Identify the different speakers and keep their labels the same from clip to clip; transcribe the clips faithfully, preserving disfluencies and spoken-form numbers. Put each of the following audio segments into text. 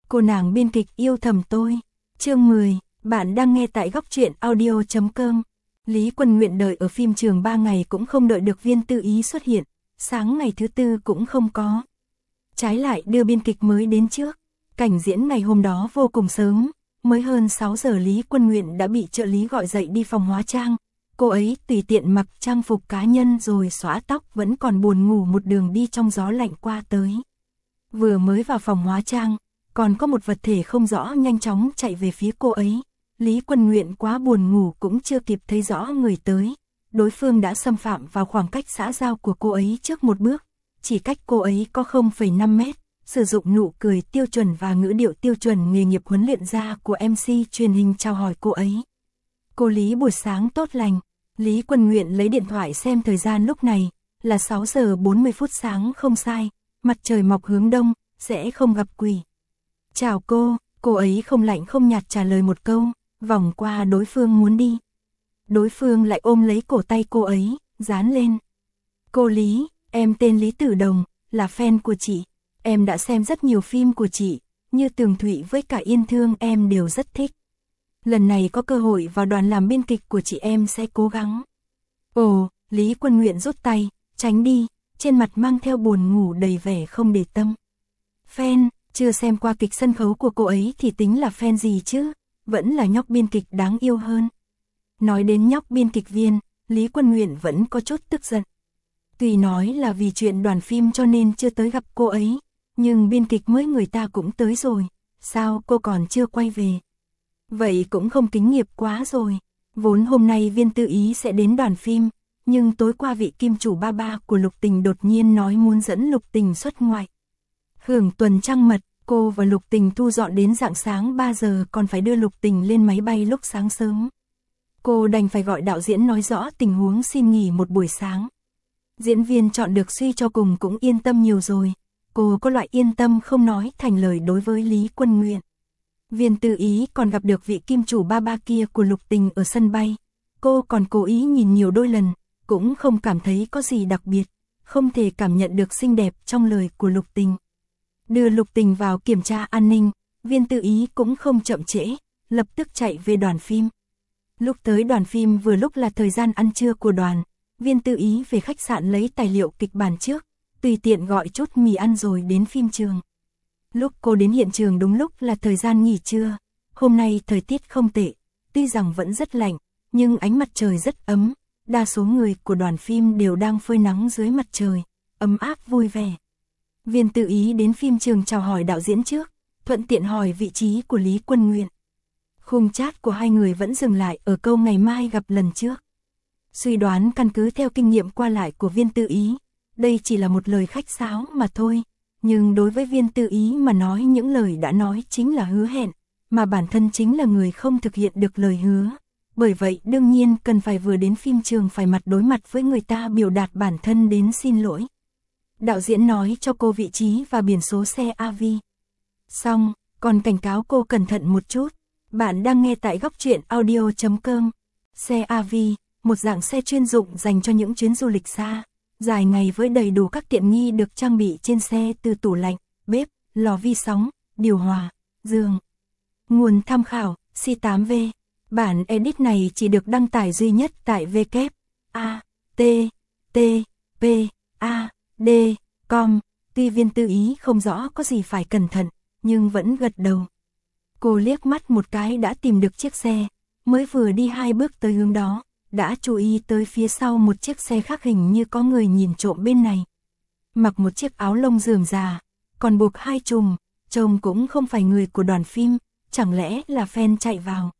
Speaker 1: Cô nàng biên kịch yêu thầm tôi. Chương mười, bạn đang nghe tại góc truyện audio chấm com. Lý Quân Nguyện đợi ở phim trường ba ngày cũng không đợi được Viên Tư Ý xuất hiện, sáng ngày thứ tư cũng không có. Trái lại đưa biên kịch mới đến trước. Cảnh diễn ngày hôm đó vô cùng sớm, mới hơn sáu giờ Lý Quân Nguyện đã bị trợ lý gọi dậy đi phòng hóa trang. Cô ấy tùy tiện mặc trang phục cá nhân rồi xõa tóc, vẫn còn buồn ngủ một đường đi trong gió lạnh qua tới. Vừa mới vào phòng hóa trang, còn có một vật thể không rõ nhanh chóng chạy về phía cô ấy. Lý Quân Nguyện quá buồn ngủ cũng chưa kịp thấy rõ người tới. Đối phương đã xâm phạm vào khoảng cách xã giao của cô ấy trước một bước, chỉ cách cô ấy có không phẩy năm mét, sử dụng nụ cười tiêu chuẩn và ngữ điệu tiêu chuẩn nghề nghiệp huấn luyện ra của em xê truyền hình chào hỏi cô ấy. Cô Lý buổi sáng tốt lành. Lý Quân Nguyện lấy điện thoại xem thời gian lúc này, là sáu giờ bốn mươi phút sáng không sai, mặt trời mọc hướng đông, sẽ không gặp quỷ. Chào cô, cô ấy không lạnh không nhạt trả lời một câu, vòng qua đối phương muốn đi. Đối phương lại ôm lấy cổ tay cô ấy, dán lên. Cô Lý, em tên Lý Tử Đồng, là fan của chị. Em đã xem rất nhiều phim của chị, như Tường Thụy với cả Yên Thương em đều rất thích. Lần này có cơ hội vào đoàn làm biên kịch của chị em sẽ cố gắng. Ồ, Lý Quân Nguyện rút tay, tránh đi, trên mặt mang theo buồn ngủ đầy vẻ không để tâm. Fan, chưa xem qua kịch sân khấu của cô ấy thì tính là fan gì chứ, vẫn là nhóc biên kịch đáng yêu hơn. Nói đến nhóc biên kịch viên, Lý Quân Nguyện vẫn có chút tức giận. Tuy nói là vì chuyện đoàn phim cho nên chưa tới gặp cô ấy, nhưng biên kịch mới người ta cũng tới rồi, sao cô còn chưa quay về? Vậy cũng không kính nghiệp quá rồi. Vốn hôm nay Viên Tư Ý sẽ đến đoàn phim, nhưng tối qua vị kim chủ ba ba của Lục Tình đột nhiên nói muốn dẫn Lục Tình xuất ngoại. Hưởng tuần trăng mật, cô và Lục Tình thu dọn đến rạng sáng ba giờ, còn phải đưa Lục Tình lên máy bay lúc sáng sớm. Cô đành phải gọi đạo diễn nói rõ tình huống xin nghỉ một buổi sáng. Diễn viên chọn được suy cho cùng cũng yên tâm nhiều rồi. Cô có loại yên tâm không nói thành lời đối với Lý Quân Nguyện. Viên Tư Ý còn gặp được vị kim chủ ba ba kia của Lục Tình ở sân bay. Cô còn cố ý nhìn nhiều đôi lần, cũng không cảm thấy có gì đặc biệt, không thể cảm nhận được xinh đẹp trong lời của Lục Tình. Đưa Lục Tình vào kiểm tra an ninh, Viên Tư Ý cũng không chậm trễ, lập tức chạy về đoàn phim. Lúc tới đoàn phim vừa lúc là thời gian ăn trưa của đoàn, Viên Tư Ý về khách sạn lấy tài liệu kịch bản trước, tùy tiện gọi chút mì ăn rồi đến phim trường. Lúc cô đến hiện trường đúng lúc là thời gian nghỉ trưa, hôm nay thời tiết không tệ, tuy rằng vẫn rất lạnh, nhưng ánh mặt trời rất ấm, đa số người của đoàn phim đều đang phơi nắng dưới mặt trời, ấm áp vui vẻ. Viên Tư Ý đến phim trường chào hỏi đạo diễn trước, thuận tiện hỏi vị trí của Lý Quân Nguyện. Khung chat của hai người vẫn dừng lại ở câu ngày mai gặp lần trước. Suy đoán căn cứ theo kinh nghiệm qua lại của Viên Tư Ý, đây chỉ là một lời khách sáo mà thôi. Nhưng đối với Viên Tư Ý mà nói những lời đã nói chính là hứa hẹn, mà bản thân chính là người không thực hiện được lời hứa. Bởi vậy đương nhiên cần phải vừa đến phim trường phải mặt đối mặt với người ta biểu đạt bản thân đến xin lỗi. Đạo diễn nói cho cô vị trí và biển số xe a vê. Xong, còn cảnh cáo cô cẩn thận một chút. Bạn đang nghe tại góc truyện audio chấm com. Xe a vê, một dạng xe chuyên dụng dành cho những chuyến du lịch xa. Dài ngày với đầy đủ các tiện nghi được trang bị trên xe từ tủ lạnh, bếp, lò vi sóng, điều hòa, giường. Nguồn tham khảo, xê tám vê. Bản edit này chỉ được đăng tải duy nhất tại w w w chấm a t t p a d chấm com. Tuy Viên Tư Ý không rõ có gì phải cẩn thận, nhưng vẫn gật đầu. Cô liếc mắt một cái đã tìm được chiếc xe, mới vừa đi hai bước tới hướng đó, đã chú ý tới phía sau một chiếc xe khác hình như có người nhìn trộm bên này. Mặc một chiếc áo lông rườm rà, còn buộc hai chùm, trông cũng không phải người của đoàn phim, chẳng lẽ là fan chạy vào.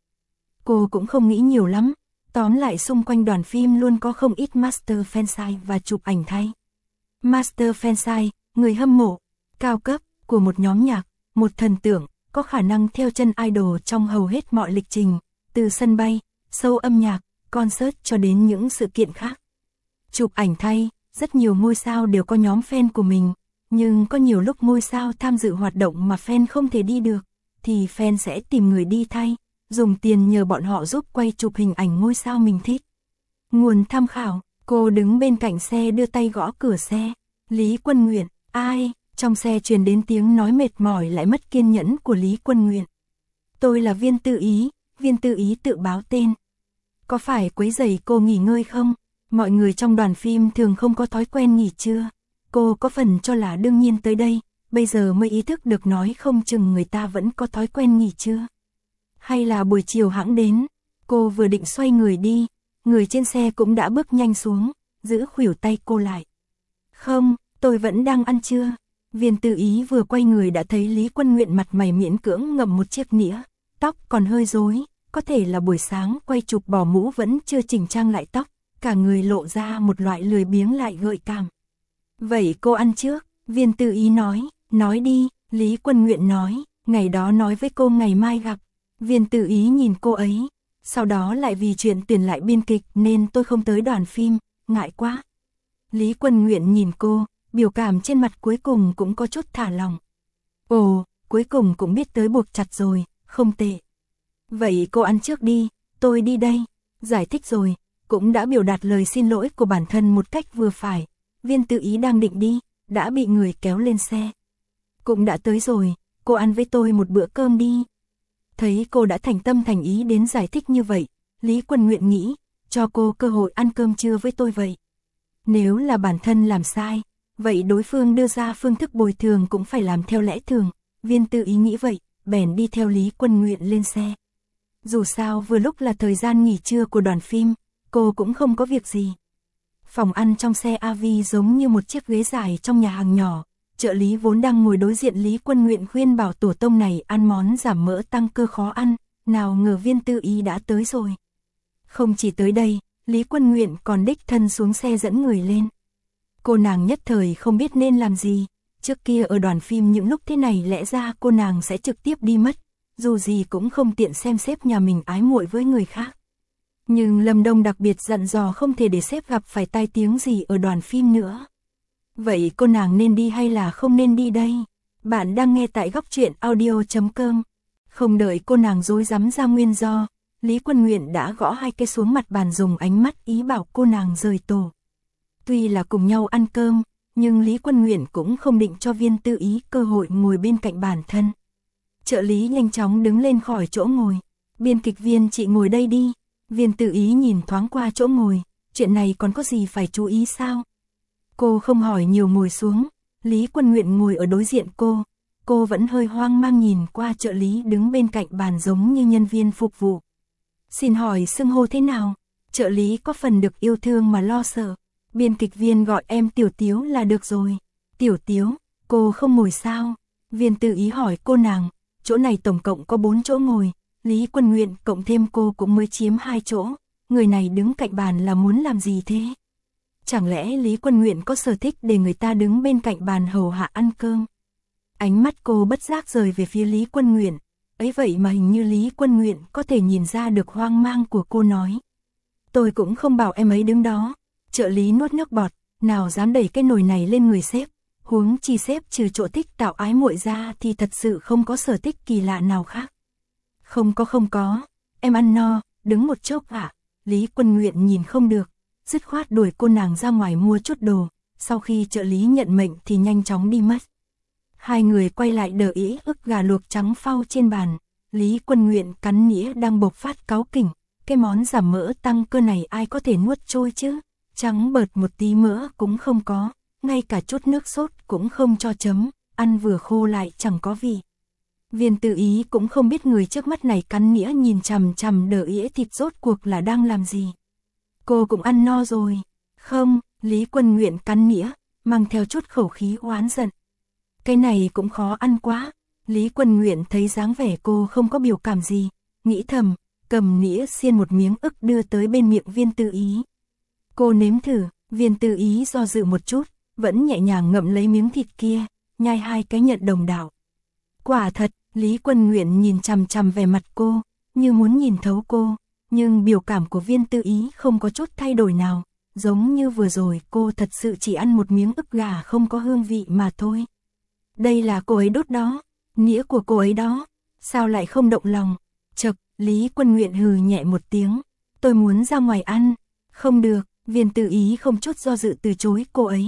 Speaker 1: Cô cũng không nghĩ nhiều lắm, tóm lại xung quanh đoàn phim luôn có không ít master fansite và chụp ảnh thay. Master fansite, người hâm mộ, cao cấp, của một nhóm nhạc, một thần tượng, có khả năng theo chân idol trong hầu hết mọi lịch trình, từ sân bay, show âm nhạc, concert cho đến những sự kiện khác. Chụp ảnh thay, rất nhiều ngôi sao đều có nhóm fan của mình, nhưng có nhiều lúc ngôi sao tham dự hoạt động mà fan không thể đi được, thì fan sẽ tìm người đi thay, dùng tiền nhờ bọn họ giúp quay chụp hình ảnh ngôi sao mình thích. Nguồn tham khảo, cô đứng bên cạnh xe đưa tay gõ cửa xe. Lý Quân Nguyện, ai? Trong xe truyền đến tiếng nói mệt mỏi lại mất kiên nhẫn của Lý Quân Nguyện. Tôi là Viên Tư Ý, Viên Tư Ý tự báo tên. Có phải quấy rầy cô nghỉ ngơi không? Mọi người trong đoàn phim thường không có thói quen nghỉ trưa. Cô có phần cho là đương nhiên tới đây, bây giờ mới ý thức được nói không chừng người ta vẫn có thói quen nghỉ trưa. Hay là buổi chiều hãng đến, cô vừa định xoay người đi, người trên xe cũng đã bước nhanh xuống, giữ khuỷu tay cô lại. Không, tôi vẫn đang ăn trưa. Viên Tư Ý vừa quay người đã thấy Lý Quân Nguyện mặt mày miễn cưỡng ngậm một chiếc nĩa, tóc còn hơi rối, có thể là buổi sáng quay chụp bỏ mũ vẫn chưa chỉnh trang lại tóc, cả người lộ ra một loại lười biếng lại gợi cảm. Vậy cô ăn trước, Viên Tư Ý nói, nói đi, Lý Quân Nguyện nói, ngày đó nói với cô ngày mai gặp. Viên Tư Ý nhìn cô ấy, sau đó lại vì chuyện tuyển lại biên kịch nên tôi không tới đoàn phim, ngại quá. Lý Quân Nguyện nhìn cô, biểu cảm trên mặt cuối cùng cũng có chút thả lòng. Ồ, cuối cùng cũng biết tới buộc chặt rồi, không tệ. Vậy cô ăn trước đi, tôi đi đây. Giải thích rồi, cũng đã biểu đạt lời xin lỗi của bản thân một cách vừa phải. Viên Tư Ý đang định đi, đã bị người kéo lên xe. Cũng đã tới rồi, cô ăn với tôi một bữa cơm đi. Thấy cô đã thành tâm thành ý đến giải thích như vậy, Lý Quân Nguyện nghĩ, cho cô cơ hội ăn cơm trưa với tôi vậy. Nếu là bản thân làm sai, vậy đối phương đưa ra phương thức bồi thường cũng phải làm theo lẽ thường. Viên Tư Ý nghĩ vậy, bèn đi theo Lý Quân Nguyện lên xe. Dù sao vừa lúc là thời gian nghỉ trưa của đoàn phim, cô cũng không có việc gì. Phòng ăn trong xe a vê giống như một chiếc ghế dài trong nhà hàng nhỏ. Trợ lý vốn đang ngồi đối diện Lý Quân Nguyện khuyên bảo tổ tông này ăn món giảm mỡ tăng cơ khó ăn, nào ngờ Viên Tư Ý đã tới rồi. Không chỉ tới đây, Lý Quân Nguyện còn đích thân xuống xe dẫn người lên. Cô nàng nhất thời không biết nên làm gì, trước kia ở đoàn phim những lúc thế này lẽ ra cô nàng sẽ trực tiếp đi mất, dù gì cũng không tiện xem sếp nhà mình ái muội với người khác. Nhưng Lâm Đông đặc biệt dặn dò không thể để sếp gặp phải tai tiếng gì ở đoàn phim nữa. Vậy cô nàng nên đi hay là không nên đi đây? Bạn đang nghe tại góc truyện audio chấm com. Không đợi cô nàng dối rắm ra nguyên do, Lý Quân Nguyện đã gõ hai cái xuống mặt bàn dùng ánh mắt ý bảo cô nàng rời tổ. Tuy là cùng nhau ăn cơm, nhưng Lý Quân Nguyện cũng không định cho Viên Tư Ý cơ hội ngồi bên cạnh bản thân. Trợ lý nhanh chóng đứng lên khỏi chỗ ngồi. Biên kịch viên chị ngồi đây đi. Viên Tư Ý nhìn thoáng qua chỗ ngồi, chuyện này còn có gì phải chú ý sao? Cô không hỏi nhiều ngồi xuống, Lý Quân Nguyện ngồi ở đối diện cô, cô vẫn hơi hoang mang nhìn qua trợ lý đứng bên cạnh bàn giống như nhân viên phục vụ. Xin hỏi xưng hô thế nào? Trợ lý có phần được yêu thương mà lo sợ. Biên kịch viên gọi em Tiểu Tiếu là được rồi. Tiểu Tiếu, cô không ngồi sao? Viên Tư Ý hỏi cô nàng, chỗ này tổng cộng có bốn chỗ ngồi, Lý Quân Nguyện cộng thêm cô cũng mới chiếm hai chỗ, người này đứng cạnh bàn là muốn làm gì thế? Chẳng lẽ Lý Quân Nguyện có sở thích để người ta đứng bên cạnh bàn hầu hạ ăn cơm? Ánh mắt cô bất giác rời về phía Lý Quân Nguyện, ấy vậy mà hình như Lý Quân Nguyện có thể nhìn ra được hoang mang của cô nói. Tôi cũng không bảo em ấy đứng đó. Trợ lý nuốt nước bọt, nào dám đẩy cái nồi này lên người sếp, huống chi sếp trừ chỗ thích tạo ái muội ra thì thật sự không có sở thích kỳ lạ nào khác. Không có không có, em ăn no, đứng một chốc ạ. À? Lý Quân Nguyện nhìn không được, dứt khoát đuổi cô nàng ra ngoài mua chút đồ, sau khi trợ lý nhận mệnh thì nhanh chóng đi mất. Hai người quay lại đờ ý ức gà luộc trắng phao trên bàn, Lý Quân Nguyện cắn nĩa đang bộc phát cáu kỉnh, cái món giảm mỡ tăng cơ này ai có thể nuốt trôi chứ, trắng bợt một tí mỡ cũng không có, ngay cả chút nước sốt cũng không cho chấm, ăn vừa khô lại chẳng có vị. Viên Tư Ý cũng không biết người trước mắt này cắn nĩa nhìn chằm chằm đờ ĩa thịt rốt cuộc là đang làm gì. Cô cũng ăn no rồi. Không, Lý Quân Nguyện cắn nĩa, mang theo chút khẩu khí oán giận. Cái này cũng khó ăn quá. Lý Quân Nguyện thấy dáng vẻ cô không có biểu cảm gì, nghĩ thầm, cầm nĩa xiên một miếng ức đưa tới bên miệng Viên Tư Ý. Cô nếm thử, Viên Tư Ý do dự một chút, vẫn nhẹ nhàng ngậm lấy miếng thịt kia, nhai hai cái nhận đồng đạo. Quả thật, Lý Quân Nguyện nhìn chằm chằm về mặt cô, như muốn nhìn thấu cô, nhưng biểu cảm của Viên Tư Ý không có chút thay đổi nào, giống như vừa rồi cô thật sự chỉ ăn một miếng ức gà không có hương vị mà thôi. Đây là cô ấy đốt đó, nĩa của cô ấy đó, sao lại không động lòng? Chậc, Lý Quân Nguyện hừ nhẹ một tiếng, tôi muốn ra ngoài ăn. Không được, Viên Tư Ý không chút do dự từ chối cô ấy.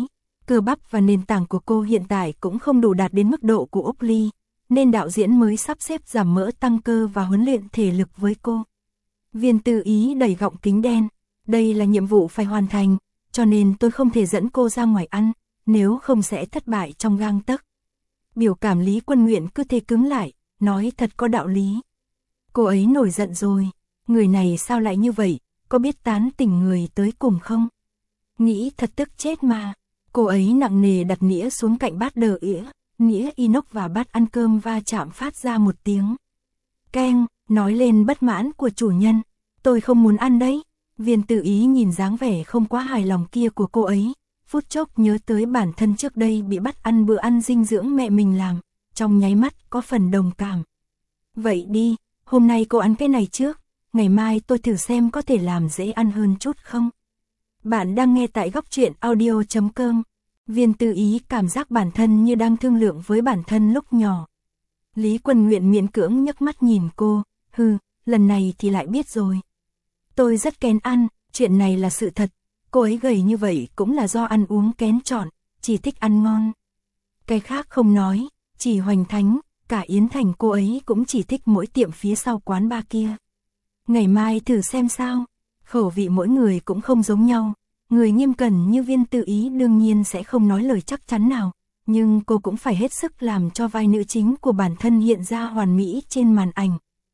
Speaker 1: Cơ bắp và nền tảng của cô hiện tại cũng không đủ đạt đến mức độ của Úc Ly, nên đạo diễn mới sắp xếp giảm mỡ tăng cơ và huấn luyện thể lực với cô. Viên Tư Ý đẩy gọng kính đen, đây là nhiệm vụ phải hoàn thành, cho nên tôi không thể dẫn cô ra ngoài ăn, nếu không sẽ thất bại trong gang tấc. Biểu cảm Lý Quân Nguyện cứ thế cứng lại, nói thật có đạo lý. Cô ấy nổi giận rồi, người này sao lại như vậy, có biết tán tỉnh người tới cùng không? Nghĩ thật tức chết mà. Cô ấy nặng nề đặt nĩa xuống cạnh bát đờ ỉa, nĩa inox và bát ăn cơm va chạm phát ra một tiếng keng, nói lên bất mãn của chủ nhân. Tôi không muốn ăn đấy. Viên Tư Ý nhìn dáng vẻ không quá hài lòng kia của cô ấy, phút chốc nhớ tới bản thân trước đây bị bắt ăn bữa ăn dinh dưỡng mẹ mình làm, trong nháy mắt có phần đồng cảm. Vậy đi, hôm nay cô ăn cái này trước, ngày mai tôi thử xem có thể làm dễ ăn hơn chút không. Bạn đang nghe tại góc truyện audio chấm com. Viên Tư Ý cảm giác bản thân như đang thương lượng với bản thân lúc nhỏ. Lý Quân Nguyện miễn cưỡng nhấc mắt nhìn cô, hừ, lần này thì lại biết rồi. Tôi rất kén ăn, chuyện này là sự thật, cô ấy gầy như vậy cũng là do ăn uống kén chọn, chỉ thích ăn ngon. Cái khác không nói, chỉ Hoành Thánh, cả Yến Thành cô ấy cũng chỉ thích mỗi tiệm phía sau quán bar kia. Ngày mai thử xem sao, khẩu vị mỗi người cũng không giống nhau. Người nghiêm cẩn như Viên Tư Ý đương nhiên sẽ không nói lời chắc chắn nào, nhưng cô cũng phải hết sức làm cho vai nữ chính của bản thân hiện ra hoàn mỹ trên màn ảnh.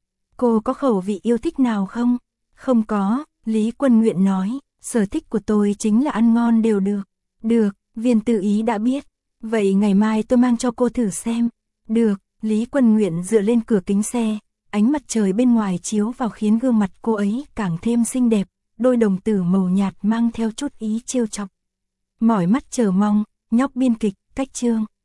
Speaker 1: Cô có khẩu vị yêu thích nào không? Không có, Lý Quân Nguyện nói, sở thích của tôi chính là ăn ngon đều được. Được, Viên Tư Ý đã biết. Vậy ngày mai tôi mang cho cô thử xem. Được, Lý Quân Nguyện dựa lên cửa kính xe, ánh mặt trời bên ngoài chiếu vào khiến gương mặt cô ấy càng thêm xinh đẹp. Đôi đồng tử màu nhạt mang theo chút ý trêu chọc. Mỏi mắt chờ mong, nhóc biên kịch, cách chương.